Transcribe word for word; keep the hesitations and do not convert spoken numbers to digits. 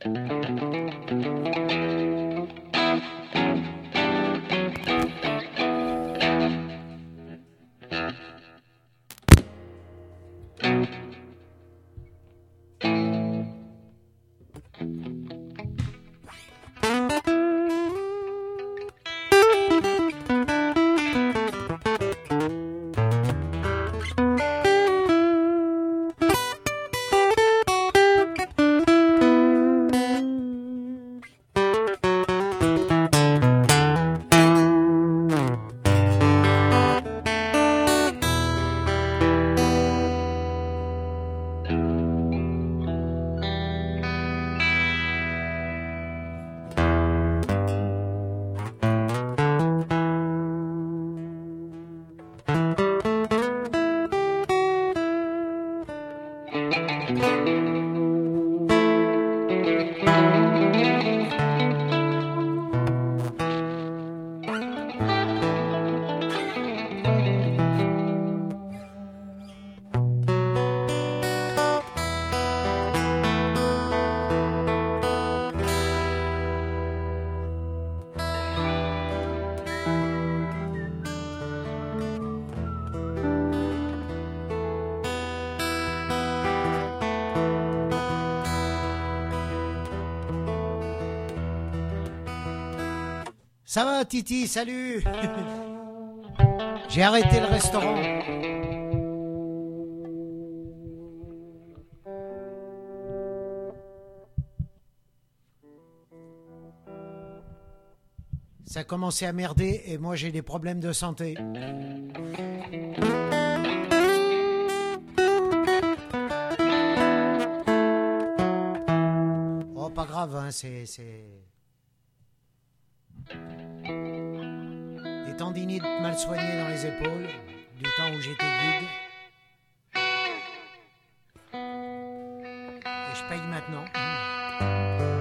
Ça va, Titi, salut. J'ai arrêté le restaurant. Ça a commencé à merder et moi j'ai des problèmes de santé. Oh, pas grave, hein, c'est... c'est... Des tendinites mal soignées dans les épaules, du temps où j'étais guide. Et je paye maintenant.